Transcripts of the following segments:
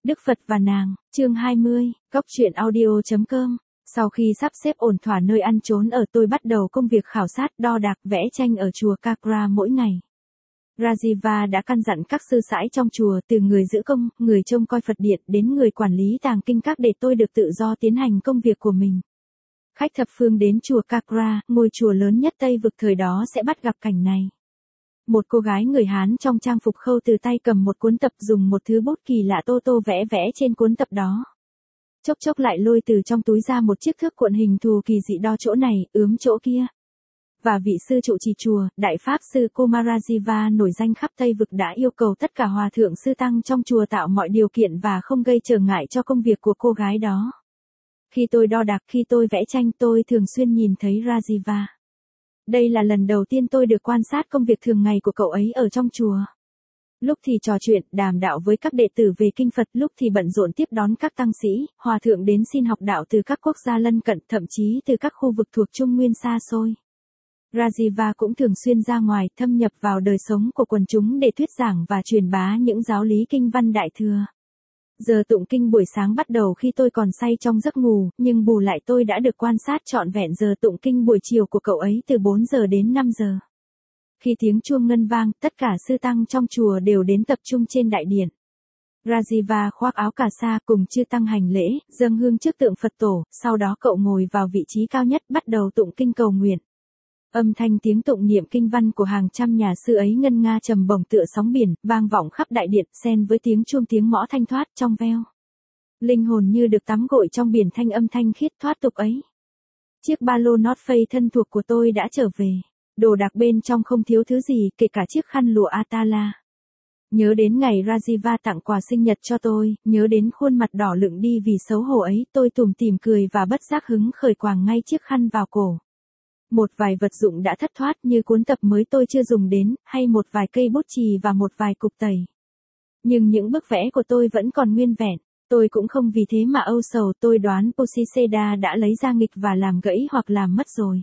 Đức Phật và nàng, chương 20, Cóc truyện audio.com. Sau khi sắp xếp ổn thỏa nơi ăn trốn ở, tôi bắt đầu công việc khảo sát, đo đạc, vẽ tranh ở chùa Kakra mỗi ngày. Rajiva đã căn dặn các sư sãi trong chùa, từ người giữ công, người trông coi Phật điện đến người quản lý tàng kinh các, để tôi được tự do tiến hành công việc của mình. Khách thập phương đến chùa Kakra, ngôi chùa lớn nhất Tây vực thời đó, sẽ bắt gặp cảnh này. Một cô gái người Hán trong trang phục khâu từ tay cầm một cuốn tập, dùng một thứ bút kỳ lạ tô tô vẽ vẽ trên cuốn tập đó. Chốc chốc lại lôi từ trong túi ra một chiếc thước cuộn hình thù kỳ dị, đo chỗ này, ướm chỗ kia. Và vị sư trụ trì chùa, Đại Pháp Sư Komarajiva nổi danh khắp Tây vực, đã yêu cầu tất cả hòa thượng sư tăng trong chùa tạo mọi điều kiện và không gây trở ngại cho công việc của cô gái đó. Khi tôi đo đạc, khi tôi vẽ tranh, tôi thường xuyên nhìn thấy Rajiva. Đây là lần đầu tiên tôi được quan sát công việc thường ngày của cậu ấy ở trong chùa. Lúc thì trò chuyện, đàm đạo với các đệ tử về kinh Phật, lúc thì bận rộn tiếp đón các tăng sĩ, hòa thượng đến xin học đạo từ các quốc gia lân cận, thậm chí từ các khu vực thuộc Trung Nguyên xa xôi. Rajiva cũng thường xuyên ra ngoài, thâm nhập vào đời sống của quần chúng để thuyết giảng và truyền bá những giáo lý kinh văn Đại Thừa. Giờ tụng kinh buổi sáng bắt đầu khi tôi còn say trong giấc ngủ, nhưng bù lại tôi đã được quan sát trọn vẹn giờ tụng kinh buổi chiều của cậu ấy từ 4 giờ đến 5 giờ. Khi tiếng chuông ngân vang, tất cả sư tăng trong chùa đều đến tập trung trên đại điện. Rajiva khoác áo cà sa cùng chư tăng hành lễ, dâng hương trước tượng Phật tổ, sau đó cậu ngồi vào vị trí cao nhất, bắt đầu tụng kinh cầu nguyện. Âm thanh tiếng tụng niệm kinh văn của hàng trăm nhà sư ấy ngân nga trầm bổng tựa sóng biển, vang vọng khắp đại điện, xen với tiếng chuông tiếng mõ thanh thoát trong veo. Linh hồn như được tắm gội trong biển thanh âm thanh khiết thoát tục ấy. Chiếc ba lô North Face thân thuộc của tôi đã trở về. Đồ đạc bên trong không thiếu thứ gì, kể cả chiếc khăn lụa Atala. Nhớ đến ngày Rajiva tặng quà sinh nhật cho tôi, nhớ đến khuôn mặt đỏ lựng đi vì xấu hổ ấy, tôi tủm tỉm cười và bất giác hứng khởi quàng ngay chiếc khăn vào cổ. Một vài vật dụng đã thất thoát như cuốn tập mới tôi chưa dùng đến, hay một vài cây bút chì và một vài cục tẩy. Nhưng những bức vẽ của tôi vẫn còn nguyên vẹn. Tôi cũng không vì thế mà âu sầu, tôi đoán Posiseda đã lấy ra nghịch và làm gãy hoặc làm mất rồi.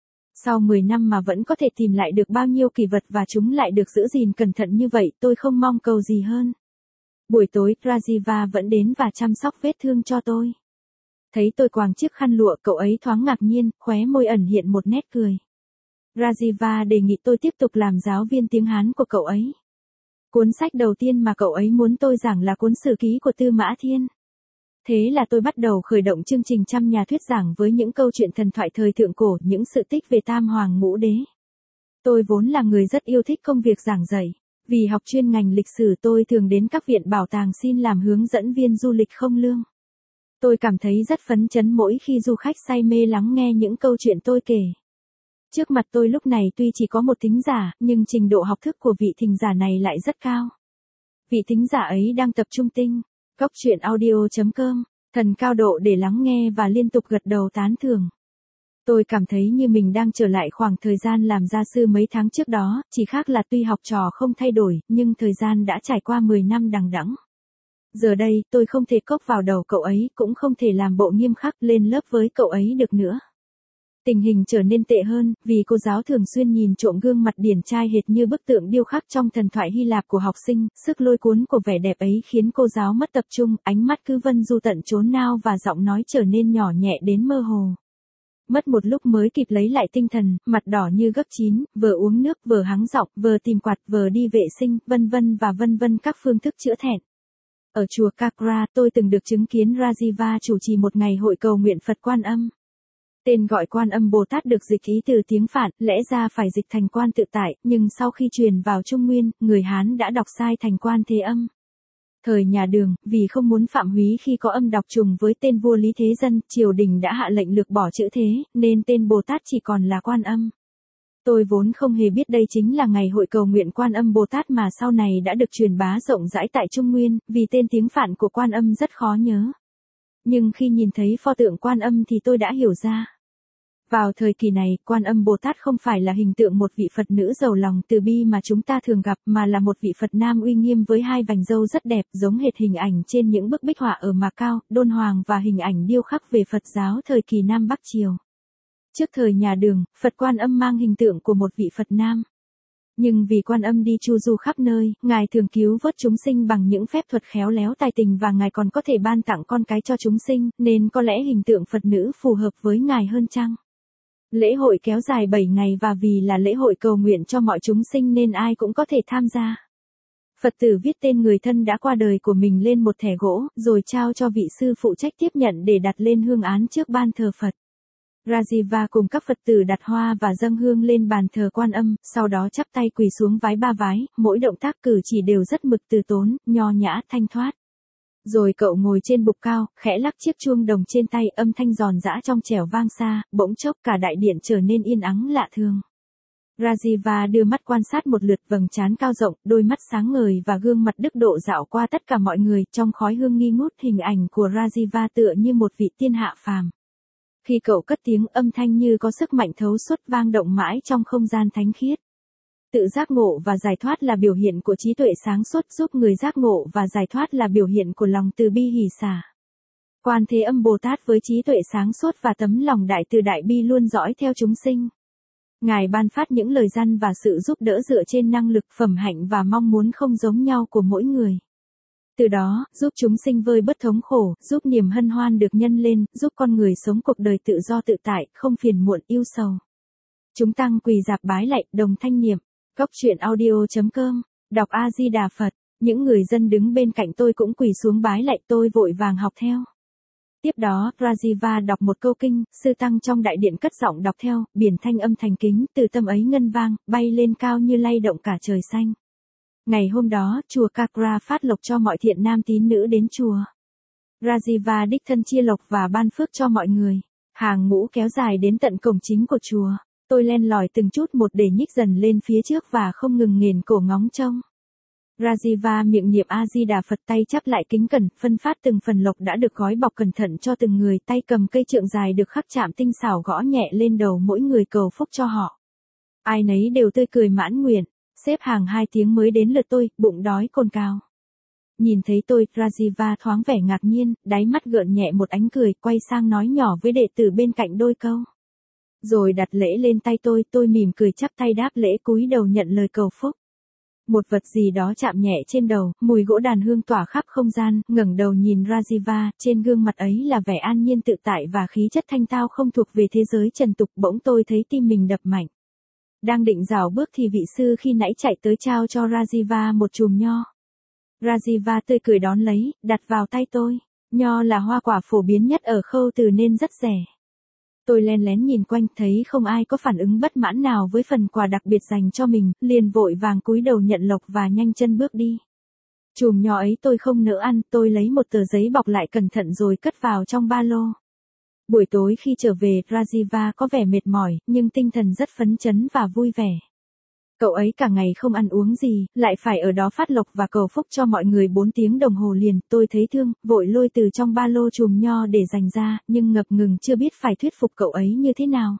Sau 10 năm mà vẫn có thể tìm lại được bao nhiêu kỷ vật và chúng lại được giữ gìn cẩn thận như vậy, tôi không mong cầu gì hơn. Buổi tối, Rajiva vẫn đến và chăm sóc vết thương cho tôi. Thấy tôi quàng chiếc khăn lụa, cậu ấy thoáng ngạc nhiên, khóe môi ẩn hiện một nét cười. Rajiva đề nghị tôi tiếp tục làm giáo viên tiếng Hán của cậu ấy. Cuốn sách đầu tiên mà cậu ấy muốn tôi giảng là cuốn Sử ký của Tư Mã Thiên. Thế là tôi bắt đầu khởi động chương trình trăm nhà thuyết giảng với những câu chuyện thần thoại thời thượng cổ, những sự tích về Tam Hoàng Ngũ Đế. Tôi vốn là người rất yêu thích công việc giảng dạy. Vì học chuyên ngành lịch sử, tôi thường đến các viện bảo tàng xin làm hướng dẫn viên du lịch không lương. Tôi cảm thấy rất phấn chấn mỗi khi du khách say mê lắng nghe những câu chuyện tôi kể. Trước mặt tôi lúc này tuy chỉ có một thính giả, nhưng trình độ học thức của vị thính giả này lại rất cao. Vị thính giả ấy đang tập trung tinh. Cóc truyện audio.com, thần cao độ để lắng nghe và liên tục gật đầu tán thưởng. Tôi cảm thấy như mình đang trở lại khoảng thời gian làm gia sư mấy tháng trước đó, chỉ khác là tuy học trò không thay đổi, nhưng thời gian đã trải qua 10 năm đằng đẵng. Giờ đây, tôi không thể cốc vào đầu cậu ấy, cũng không thể làm bộ nghiêm khắc lên lớp với cậu ấy được nữa. Tình hình trở nên tệ hơn, vì cô giáo thường xuyên nhìn trộm gương mặt điển trai hệt như bức tượng điêu khắc trong thần thoại Hy Lạp của học sinh, sức lôi cuốn của vẻ đẹp ấy khiến cô giáo mất tập trung, ánh mắt cứ vân du tận chốn nào và giọng nói trở nên nhỏ nhẹ đến mơ hồ. Mất một lúc mới kịp lấy lại tinh thần, mặt đỏ như gấc chín, vừa uống nước, vừa hắng giọng, vừa tìm quạt, vừa đi vệ sinh, vân vân các phương thức chữa thẹn. Ở chùa Kakra, tôi từng được chứng kiến Rajiva chủ trì một ngày hội cầu nguyện Phật Quan Âm. Tên gọi Quan Âm Bồ Tát được dịch ý từ tiếng Phạn, lẽ ra phải dịch thành Quan Tự Tại, nhưng sau khi truyền vào Trung Nguyên, người Hán đã đọc sai thành Quan Thế Âm. Thời nhà Đường, vì không muốn phạm húy khi có âm đọc trùng với tên vua Lý Thế Dân, triều đình đã hạ lệnh lược bỏ chữ thế, nên tên Bồ Tát chỉ còn là Quan Âm. Tôi vốn không hề biết đây chính là ngày hội cầu nguyện Quan Âm Bồ Tát mà sau này đã được truyền bá rộng rãi tại Trung Nguyên, vì tên tiếng Phạn của Quan Âm rất khó nhớ. Nhưng khi nhìn thấy pho tượng Quan Âm thì tôi đã hiểu ra. Vào thời kỳ này, Quan Âm Bồ Tát không phải là hình tượng một vị Phật nữ giàu lòng từ bi mà chúng ta thường gặp, mà là một vị Phật nam uy nghiêm với hai vành râu rất đẹp, giống hệt hình ảnh trên những bức bích họa ở Macau, Đôn Hoàng và hình ảnh điêu khắc về Phật giáo thời kỳ Nam Bắc Triều. Trước thời nhà Đường, Phật Quan Âm mang hình tượng của một vị Phật nam. Nhưng vì Quan Âm đi chu du khắp nơi, Ngài thường cứu vớt chúng sinh bằng những phép thuật khéo léo tài tình và Ngài còn có thể ban tặng con cái cho chúng sinh, nên có lẽ hình tượng Phật nữ phù hợp với Ngài hơn chăng? Lễ hội kéo dài 7 ngày và vì là lễ hội cầu nguyện cho mọi chúng sinh nên ai cũng có thể tham gia. Phật tử viết tên người thân đã qua đời của mình lên một thẻ gỗ, rồi trao cho vị sư phụ trách tiếp nhận để đặt lên hương án trước ban thờ Phật. Rajiva cùng các Phật tử đặt hoa và dâng hương lên bàn thờ Quan Âm, sau đó chắp tay quỳ xuống vái 3 vái, mỗi động tác cử chỉ đều rất mực từ tốn, nho nhã, thanh thoát. Rồi cậu ngồi trên bục cao, khẽ lắc chiếc chuông đồng trên tay, âm thanh giòn giã trong trẻo vang xa, bỗng chốc cả đại điện trở nên yên ắng lạ thường. Rajiva đưa mắt quan sát một lượt, vầng trán cao rộng, đôi mắt sáng ngời và gương mặt đức độ dạo qua tất cả mọi người, trong khói hương nghi ngút hình ảnh của Rajiva tựa như một vị tiên hạ phàm. Khi cậu cất tiếng, âm thanh như có sức mạnh thấu suốt vang động mãi trong không gian thánh khiết. Tự giác ngộ và giải thoát là biểu hiện của trí tuệ sáng suốt, giúp người giác ngộ và giải thoát là biểu hiện của lòng từ bi hỷ xả. Quan Thế Âm Bồ Tát với trí tuệ sáng suốt và tấm lòng đại từ đại bi luôn dõi theo chúng sinh. Ngài ban phát những lời răn và sự giúp đỡ dựa trên năng lực, phẩm hạnh và mong muốn không giống nhau của mỗi người. Từ đó, giúp chúng sinh vơi bớt thống khổ, giúp niềm hân hoan được nhân lên, giúp con người sống cuộc đời tự do tự tại, không phiền muộn ưu sầu. Chúng tăng quỳ rạp bái lạy, đồng thanh niệm. Cốc truyện audio.com, đọc A Di Đà Phật. Những người dân đứng bên cạnh tôi cũng quỳ xuống bái lạy, tôi vội vàng học theo. Tiếp đó, Rajiva đọc một câu kinh, sư tăng trong đại điện cất giọng đọc theo, biển thanh âm thành kính, từ tâm ấy ngân vang, bay lên cao như lay động cả trời xanh. Ngày hôm đó, chùa Kakra phát lộc cho mọi thiện nam tín nữ đến chùa. Rajiva đích thân chia lộc và ban phước cho mọi người. Hàng ngũ kéo dài đến tận cổng chính của chùa. Tôi len lỏi từng chút một để nhích dần lên phía trước và không ngừng nghển cổ ngóng trông. Rajiva miệng niệm A Di Đà Phật, tay chắp lại kính cẩn, phân phát từng phần lộc đã được gói bọc cẩn thận cho từng người, tay cầm cây trượng dài được khắc chạm tinh xảo gõ nhẹ lên đầu mỗi người cầu phúc cho họ. Ai nấy đều tươi cười mãn nguyện. Xếp hàng 2 tiếng mới đến lượt tôi, bụng đói cồn cào. Nhìn thấy tôi, Rajiva thoáng vẻ ngạc nhiên, đáy mắt gợn nhẹ một ánh cười, quay sang nói nhỏ với đệ tử bên cạnh đôi câu. Rồi đặt lễ lên tay tôi mỉm cười chắp tay đáp lễ, cúi đầu nhận lời cầu phúc. Một vật gì đó chạm nhẹ trên đầu, mùi gỗ đàn hương tỏa khắp không gian, ngẩng đầu nhìn Rajiva, trên gương mặt ấy là vẻ an nhiên tự tại và khí chất thanh tao không thuộc về thế giới trần tục, bỗng tôi thấy tim mình đập mạnh. Đang định rảo bước thì vị sư khi nãy chạy tới trao cho Rajiva một chùm nho. Rajiva tươi cười đón lấy, đặt vào tay tôi. Nho là hoa quả phổ biến nhất ở Khâu Từ nên rất rẻ. Tôi len lén nhìn quanh, thấy không ai có phản ứng bất mãn nào với phần quà đặc biệt dành cho mình, liền vội vàng cúi đầu nhận lộc và nhanh chân bước đi. Chùm nho ấy tôi không nỡ ăn, tôi lấy một tờ giấy bọc lại cẩn thận rồi cất vào trong ba lô. Buổi tối khi trở về, Rajiva có vẻ mệt mỏi, nhưng tinh thần rất phấn chấn và vui vẻ. Cậu ấy cả ngày không ăn uống gì, lại phải ở đó phát lộc và cầu phúc cho mọi người 4 tiếng đồng hồ liền, tôi thấy thương, vội lôi từ trong ba lô chùm nho để dành ra, nhưng ngập ngừng chưa biết phải thuyết phục cậu ấy như thế nào.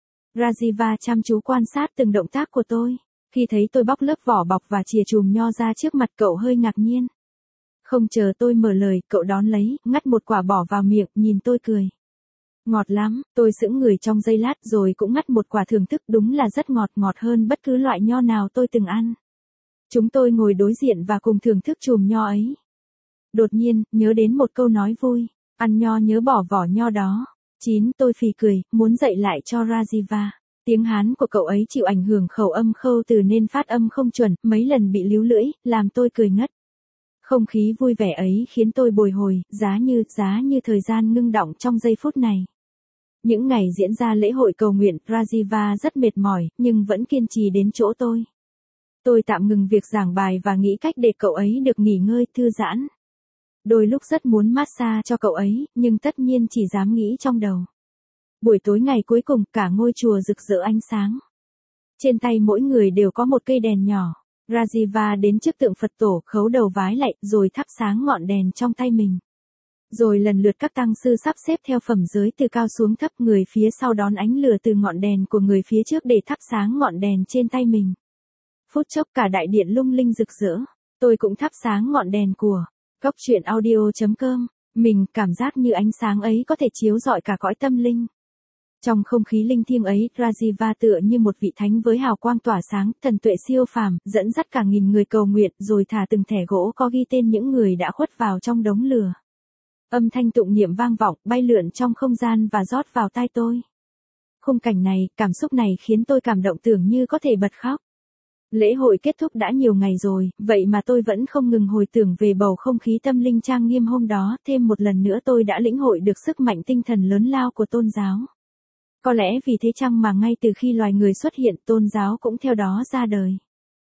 Rajiva chăm chú quan sát từng động tác của tôi. Khi thấy tôi bóc lớp vỏ bọc và chìa chùm nho ra trước mặt cậu hơi ngạc nhiên. Không chờ tôi mở lời, cậu đón lấy, ngắt một quả bỏ vào miệng, nhìn tôi cười. Ngọt lắm, tôi sững người trong giây lát rồi cũng ngắt một quả thưởng thức, đúng là rất ngọt, ngọt hơn bất cứ loại nho nào tôi từng ăn. Chúng tôi ngồi đối diện và cùng thưởng thức chùm nho ấy. Đột nhiên, nhớ đến một câu nói vui, ăn nho nhớ bỏ vỏ nho đó. Tôi phì cười, muốn dạy lại cho Rajiva. Tiếng Hán của cậu ấy chịu ảnh hưởng khẩu âm Khâu Từ nên phát âm không chuẩn, mấy lần bị líu lưỡi, làm tôi cười ngất. Không khí vui vẻ ấy khiến tôi bồi hồi, giá như thời gian ngưng đọng trong giây phút này. Những ngày diễn ra lễ hội cầu nguyện, Rajiva rất mệt mỏi, nhưng vẫn kiên trì đến chỗ tôi. Tôi tạm ngừng việc giảng bài và nghĩ cách để cậu ấy được nghỉ ngơi, thư giãn. Đôi lúc rất muốn massage cho cậu ấy, nhưng tất nhiên chỉ dám nghĩ trong đầu. Buổi tối ngày cuối cùng, cả ngôi chùa rực rỡ ánh sáng. Trên tay mỗi người đều có một cây đèn nhỏ. Rajiva đến trước tượng Phật tổ, khấu đầu vái lạy, rồi thắp sáng ngọn đèn trong tay mình. Rồi lần lượt các tăng sư sắp xếp theo phẩm giới từ cao xuống thấp, người phía sau đón ánh lửa từ ngọn đèn của người phía trước để thắp sáng ngọn đèn trên tay mình. Phút chốc cả đại điện lung linh rực rỡ. Tôi cũng thắp sáng ngọn đèn của Cốc truyện audio.com. Mình cảm giác như ánh sáng ấy có thể chiếu rọi cả cõi tâm linh. Trong không khí linh thiêng ấy, Rajiva tựa như một vị thánh với hào quang tỏa sáng, thần tuệ siêu phàm, dẫn dắt cả nghìn người cầu nguyện, rồi thả từng thẻ gỗ có ghi tên những người đã khuất vào trong đống lửa. Âm thanh tụng niệm vang vọng, bay lượn trong không gian và rót vào tai tôi. Khung cảnh này, cảm xúc này khiến tôi cảm động tưởng như có thể bật khóc. Lễ hội kết thúc đã nhiều ngày rồi, vậy mà tôi vẫn không ngừng hồi tưởng về bầu không khí tâm linh trang nghiêm hôm đó, thêm một lần nữa tôi đã lĩnh hội được sức mạnh tinh thần lớn lao của tôn giáo. Có lẽ vì thế chăng mà ngay từ khi loài người xuất hiện, tôn giáo cũng theo đó ra đời.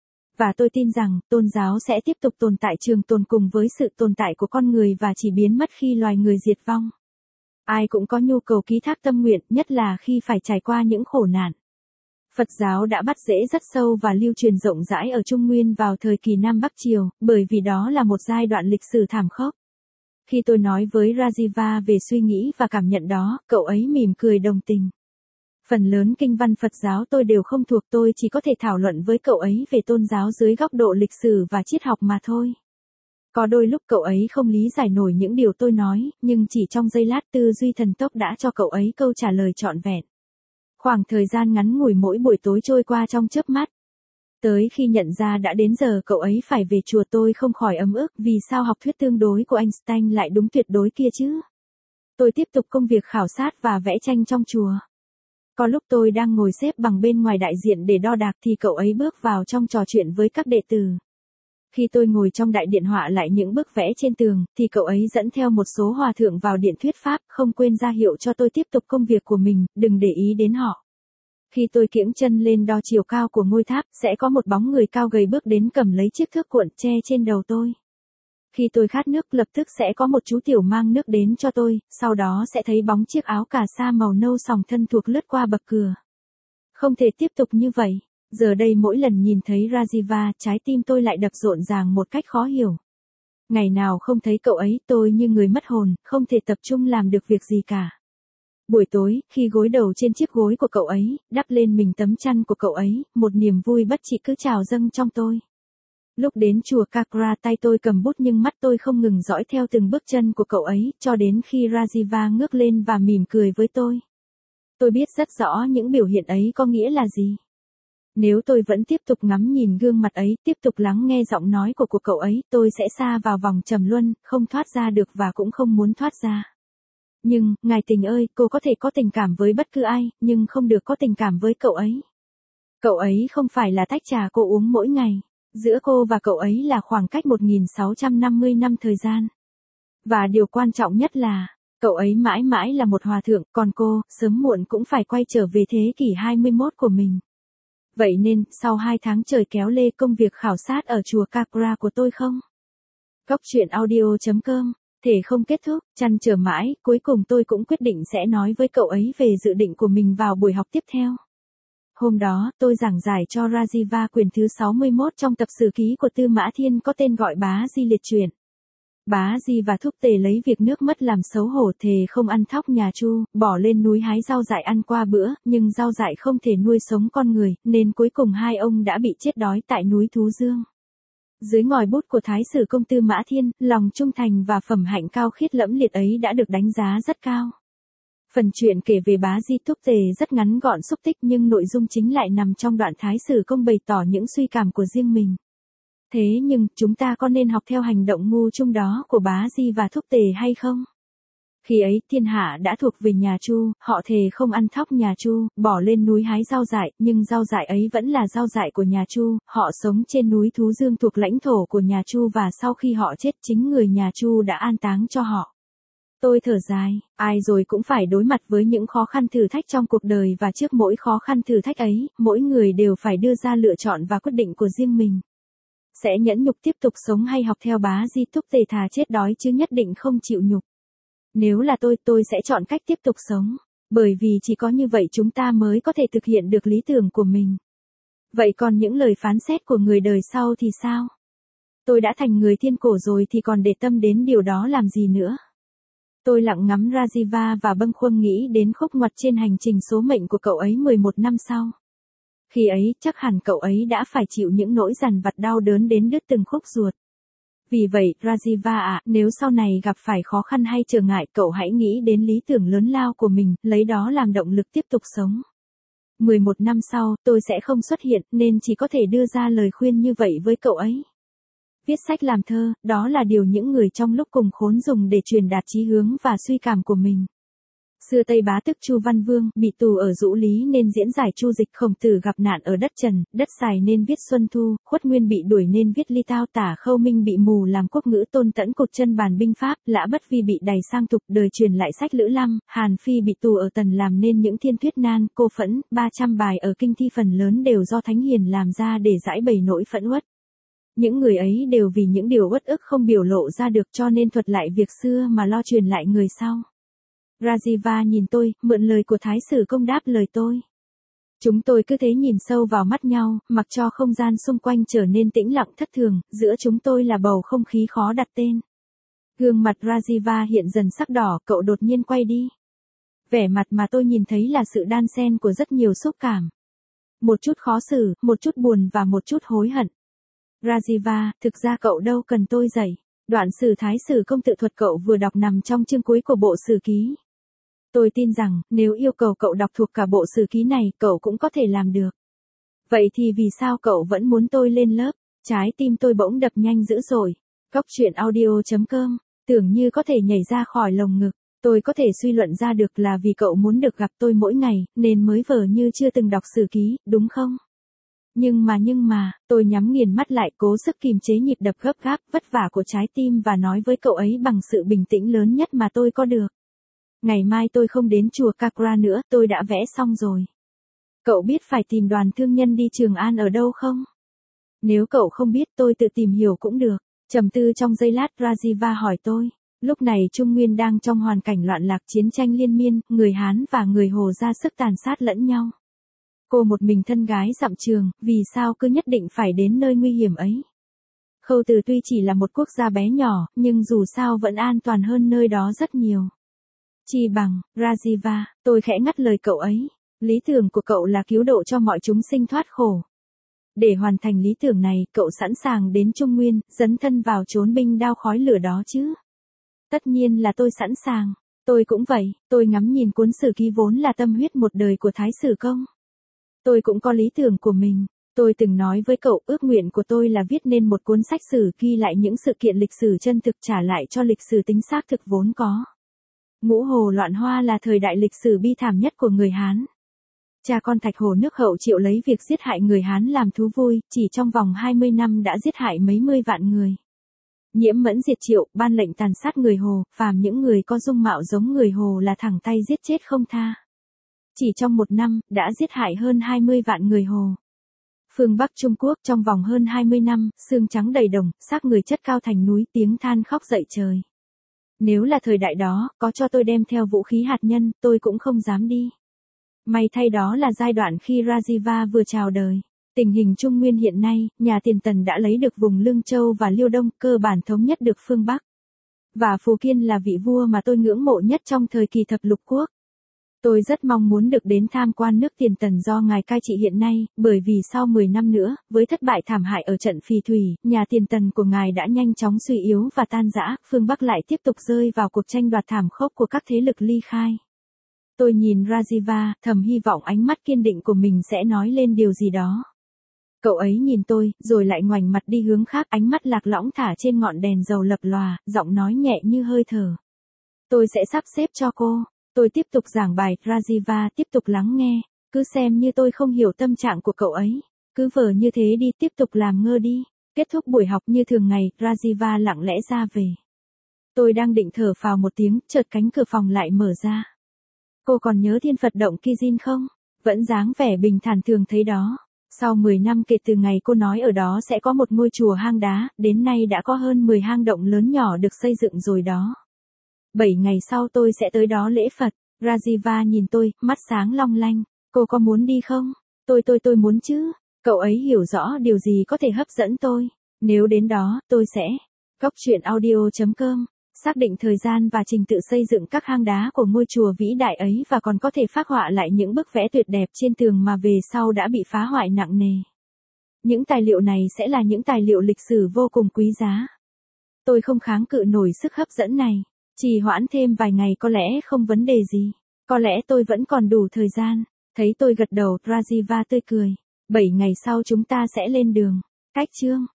Và tôi tin rằng, tôn giáo sẽ tiếp tục tồn tại trường tồn cùng với sự tồn tại của con người và chỉ biến mất khi loài người diệt vong. Ai cũng có nhu cầu ký thác tâm nguyện, nhất là khi phải trải qua những khổ nạn. Phật giáo đã bắt rễ rất sâu và lưu truyền rộng rãi ở Trung Nguyên vào thời kỳ Nam Bắc Triều, bởi vì đó là một giai đoạn lịch sử thảm khốc. Khi tôi nói với Rajiva về suy nghĩ và cảm nhận đó, cậu ấy mỉm cười đồng tình. Phần lớn kinh văn Phật giáo tôi đều không thuộc, tôi chỉ có thể thảo luận với cậu ấy về tôn giáo dưới góc độ lịch sử và triết học mà thôi. Có đôi lúc cậu ấy không lý giải nổi những điều tôi nói, nhưng chỉ trong giây lát tư duy thần tốc đã cho cậu ấy câu trả lời trọn vẹn. Khoảng thời gian ngắn ngủi mỗi buổi tối trôi qua trong chớp mắt. Tới khi nhận ra đã đến giờ cậu ấy phải về chùa tôi không khỏi ấm ức vì sao học thuyết tương đối của Einstein lại đúng tuyệt đối kia chứ. Tôi tiếp tục công việc khảo sát và vẽ tranh trong chùa. Có lúc tôi đang ngồi xếp bằng bên ngoài đại diện để đo đạc thì cậu ấy bước vào trong trò chuyện với các đệ tử. Khi tôi ngồi trong đại điện họa lại những bức vẽ trên tường, thì cậu ấy dẫn theo một số hòa thượng vào điện thuyết pháp, không quên ra hiệu cho tôi tiếp tục công việc của mình, đừng để ý đến họ. Khi tôi kiễng chân lên đo chiều cao của ngôi tháp, sẽ có một bóng người cao gầy bước đến cầm lấy chiếc thước cuộn che trên đầu tôi. Khi tôi khát nước lập tức sẽ có một chú tiểu mang nước đến cho tôi, sau đó sẽ thấy bóng chiếc áo cà sa màu nâu sòng thân thuộc lướt qua bậc cửa. Không thể tiếp tục như vậy. Giờ đây mỗi lần nhìn thấy Rajiva, trái tim tôi lại đập rộn ràng một cách khó hiểu. Ngày nào không thấy cậu ấy, tôi như người mất hồn, không thể tập trung làm được việc gì cả. Buổi tối, khi gối đầu trên chiếc gối của cậu ấy, đắp lên mình tấm chăn của cậu ấy, một niềm vui bất trị cứ trào dâng trong tôi. Lúc đến chùa Kakra tay tôi cầm bút nhưng mắt tôi không ngừng dõi theo từng bước chân của cậu ấy, cho đến khi Rajiva ngước lên và mỉm cười với tôi. Tôi biết rất rõ những biểu hiện ấy có nghĩa là gì. Nếu tôi vẫn tiếp tục ngắm nhìn gương mặt ấy, tiếp tục lắng nghe giọng nói của cậu ấy, tôi sẽ sa vào vòng trầm luân, không thoát ra được và cũng không muốn thoát ra. Nhưng, ngài tình ơi, cô có thể có tình cảm với bất cứ ai, nhưng không được có tình cảm với cậu ấy. Cậu ấy không phải là tách trà cô uống mỗi ngày. Giữa cô và cậu ấy là khoảng cách 1650 năm thời gian. Và điều quan trọng nhất là, cậu ấy mãi mãi là một hòa thượng, còn cô, sớm muộn cũng phải quay trở về thế kỷ 21 của mình. Vậy nên, sau 2 tháng trời kéo lê công việc khảo sát ở chùa Kakra của tôi không? Góc truyện audio.com, thể không kết thúc, trăn trở mãi, cuối cùng tôi cũng quyết định sẽ nói với cậu ấy về dự định của mình vào buổi học tiếp theo. Hôm đó, tôi giảng giải cho Rajiva quyển thứ 61 trong tập sử ký của Tư Mã Thiên có tên gọi Bá Di liệt truyện. Bá Di và Thúc Tề lấy việc nước mất làm xấu hổ thề không ăn thóc nhà Chu, bỏ lên núi hái rau dại ăn qua bữa, nhưng rau dại không thể nuôi sống con người, nên cuối cùng hai ông đã bị chết đói tại núi Thú Dương. Dưới ngòi bút của Thái sử công Tư Mã Thiên, lòng trung thành và phẩm hạnh cao khiết lẫm liệt ấy đã được đánh giá rất cao. Phần truyện kể về Bá Di Thúc Tề rất ngắn gọn xúc tích nhưng nội dung chính lại nằm trong đoạn Thái sử công bày tỏ những suy cảm của riêng mình. Thế nhưng, chúng ta có nên học theo hành động ngu chung đó của Bá Di và Thúc Tề hay không? Khi ấy, thiên hạ đã thuộc về nhà Chu, họ thề không ăn thóc nhà Chu, bỏ lên núi hái rau dại, nhưng rau dại ấy vẫn là rau dại của nhà Chu, họ sống trên núi Thú Dương thuộc lãnh thổ của nhà Chu và sau khi họ chết chính người nhà Chu đã an táng cho họ. Tôi thở dài, ai rồi cũng phải đối mặt với những khó khăn thử thách trong cuộc đời và trước mỗi khó khăn thử thách ấy, mỗi người đều phải đưa ra lựa chọn và quyết định của riêng mình. Sẽ nhẫn nhục tiếp tục sống hay học theo Bá Di Thúc Tề thà chết đói chứ nhất định không chịu nhục. Nếu là tôi sẽ chọn cách tiếp tục sống, bởi vì chỉ có như vậy chúng ta mới có thể thực hiện được lý tưởng của mình. Vậy còn những lời phán xét của người đời sau thì sao? Tôi đã thành người thiên cổ rồi thì còn để tâm đến điều đó làm gì nữa? Tôi lặng ngắm Rajiva và bâng khuâng nghĩ đến khúc ngoặt trên hành trình số mệnh của cậu ấy 11 năm sau. Khi ấy, chắc hẳn cậu ấy đã phải chịu những nỗi dằn vặt đau đớn đến đứt từng khúc ruột. Vì vậy, Rajiva ạ, nếu sau này gặp phải khó khăn hay trở ngại, cậu hãy nghĩ đến lý tưởng lớn lao của mình, lấy đó làm động lực tiếp tục sống. 11 năm sau, tôi sẽ không xuất hiện, nên chỉ có thể đưa ra lời khuyên như vậy với cậu ấy. Viết sách làm thơ, đó là điều những người trong lúc cùng khốn dùng để truyền đạt chí hướng và suy cảm của mình. Xưa Tây Bá Tức Chu Văn Vương bị tù ở Dũ Lý nên diễn giải Chu Dịch, Khổng Tử gặp nạn ở đất Trần, đất Sài nên viết Xuân Thu, Khuất Nguyên bị đuổi nên viết Ly Tao, Tả Khâu Minh bị mù làm quốc ngữ, Tôn Tẫn cột chân bàn binh pháp, Lã Bất Vi bị đày sang tục, đời truyền lại sách Lữ Lăm, Hàn Phi bị tù ở Tần làm nên những Thiên Thuyết Nan, Cô Phẫn, 300 bài ở kinh thi phần lớn đều do Thánh Hiền làm ra để giải bày nỗi phẫn uất. Những người ấy đều vì những điều uất ức không biểu lộ ra được cho nên thuật lại việc xưa mà lo truyền lại người sau. Rajiva nhìn tôi, mượn lời của Thái Sử Công đáp lời tôi. Chúng tôi cứ thế nhìn sâu vào mắt nhau, mặc cho không gian xung quanh trở nên tĩnh lặng thất thường, giữa chúng tôi là bầu không khí khó đặt tên. Gương mặt Rajiva hiện dần sắc đỏ, cậu đột nhiên quay đi. Vẻ mặt mà tôi nhìn thấy là sự đan xen của rất nhiều xúc cảm. Một chút khó xử, một chút buồn và một chút hối hận. Rajiva, thực ra cậu đâu cần tôi dạy. Đoạn sử Thái Sử Công tự thuật cậu vừa đọc nằm trong chương cuối của bộ sử ký. Tôi tin rằng, nếu yêu cầu cậu đọc thuộc cả bộ sử ký này, cậu cũng có thể làm được. Vậy thì vì sao cậu vẫn muốn tôi lên lớp? Trái tim tôi bỗng đập nhanh dữ dội. Góc truyện audio.com, tưởng như có thể nhảy ra khỏi lồng ngực. Tôi có thể suy luận ra được là vì cậu muốn được gặp tôi mỗi ngày, nên mới vờ như chưa từng đọc sử ký, đúng không? Nhưng mà, tôi nhắm nghiền mắt lại, cố sức kìm chế nhịp đập gấp gáp, vất vả của trái tim và nói với cậu ấy bằng sự bình tĩnh lớn nhất mà tôi có được. Ngày mai tôi không đến chùa Kakra nữa, tôi đã vẽ xong rồi. Cậu biết phải tìm Đoàn Thương Nhân đi Trường An ở đâu không? Nếu cậu không biết tôi tự tìm hiểu cũng được. Trầm tư trong giây lát, Rajiva hỏi tôi. Lúc này Trung Nguyên đang trong hoàn cảnh loạn lạc, chiến tranh liên miên, người Hán và người Hồ ra sức tàn sát lẫn nhau. Cô một mình thân gái dặm trường, vì sao cứ nhất định phải đến nơi nguy hiểm ấy? Khâu Từ tuy chỉ là một quốc gia bé nhỏ, nhưng dù sao vẫn an toàn hơn nơi đó rất nhiều. Chi bằng, Rajiva, tôi khẽ ngắt lời cậu ấy. Lý tưởng của cậu là cứu độ cho mọi chúng sinh thoát khổ. Để hoàn thành lý tưởng này, cậu sẵn sàng đến Trung Nguyên, dấn thân vào chốn binh đao khói lửa đó chứ? Tất nhiên là tôi sẵn sàng. Tôi cũng vậy, tôi ngắm nhìn cuốn sử ký vốn là tâm huyết một đời của Thái Sử Công. Tôi cũng có lý tưởng của mình. Tôi từng nói với cậu, ước nguyện của tôi là viết nên một cuốn sách sử ghi lại những sự kiện lịch sử chân thực, trả lại cho lịch sử tính xác thực vốn có. Ngũ Hồ loạn hoa là thời đại lịch sử bi thảm nhất của người Hán. Cha con Thạch Hổ nước Hậu Triệu lấy việc giết hại người Hán làm thú vui, chỉ trong vòng 20 năm đã giết hại mấy mươi vạn người. Nhiễm Mẫn diệt Triệu, ban lệnh tàn sát người Hồ, phàm những người có dung mạo giống người Hồ là thẳng tay giết chết không tha. Chỉ trong một năm, đã giết hại hơn 20 vạn người Hồ. Phương Bắc Trung Quốc trong vòng hơn 20 năm, xương trắng đầy đồng, xác người chất cao thành núi, tiếng than khóc dậy trời. Nếu là thời đại đó, có cho tôi đem theo vũ khí hạt nhân, tôi cũng không dám đi. May thay đó là giai đoạn khi Rajiva vừa chào đời. Tình hình Trung Nguyên hiện nay, nhà Tiền Tần đã lấy được vùng Lương Châu và Liêu Đông, cơ bản thống nhất được phương Bắc. Và Phù Kiên là vị vua mà tôi ngưỡng mộ nhất trong thời kỳ thập lục quốc. Tôi rất mong muốn được đến tham quan nước Tiền Tần do ngài cai trị hiện nay, bởi vì sau 10 năm nữa, với thất bại thảm hại ở trận Phì Thủy, nhà Tiền Tần của ngài đã nhanh chóng suy yếu và tan rã, phương Bắc lại tiếp tục rơi vào cuộc tranh đoạt thảm khốc của các thế lực ly khai. Tôi nhìn Rajiva, thầm hy vọng ánh mắt kiên định của mình sẽ nói lên điều gì đó. Cậu ấy nhìn tôi, rồi lại ngoảnh mặt đi hướng khác, ánh mắt lạc lõng thả trên ngọn đèn dầu lập lòa, giọng nói nhẹ như hơi thở. Tôi sẽ sắp xếp cho cô. Tôi tiếp tục giảng bài, Rajiva tiếp tục lắng nghe, cứ xem như tôi không hiểu tâm trạng của cậu ấy. Cứ vờ như thế đi, tiếp tục làm ngơ đi. Kết thúc buổi học như thường ngày, Rajiva lặng lẽ ra về. Tôi đang định thở phào một tiếng, chợt cánh cửa phòng lại mở ra. Cô còn nhớ Thiên Phật động Kijin không? Vẫn dáng vẻ bình thản thường thấy đó. Sau 10 năm kể từ ngày cô nói ở đó sẽ có một ngôi chùa hang đá, đến nay đã có hơn 10 hang động lớn nhỏ được xây dựng rồi đó. 7 ngày sau tôi sẽ tới đó lễ Phật. Rajiva nhìn tôi, mắt sáng long lanh. Cô có muốn đi không? Tôi muốn chứ. Cậu ấy hiểu rõ điều gì có thể hấp dẫn tôi. Nếu đến đó, tôi sẽ. Góc truyện audio.com. Xác định thời gian và trình tự xây dựng các hang đá của ngôi chùa vĩ đại ấy và còn có thể phác họa lại những bức vẽ tuyệt đẹp trên tường mà về sau đã bị phá hoại nặng nề. Những tài liệu này sẽ là những tài liệu lịch sử vô cùng quý giá. Tôi không kháng cự nổi sức hấp dẫn này. Trì hoãn thêm vài ngày có lẽ không vấn đề gì. Có lẽ tôi vẫn còn đủ thời gian. Thấy tôi gật đầu, Rajiva tươi cười. 7 ngày sau chúng ta sẽ lên đường. Cách chương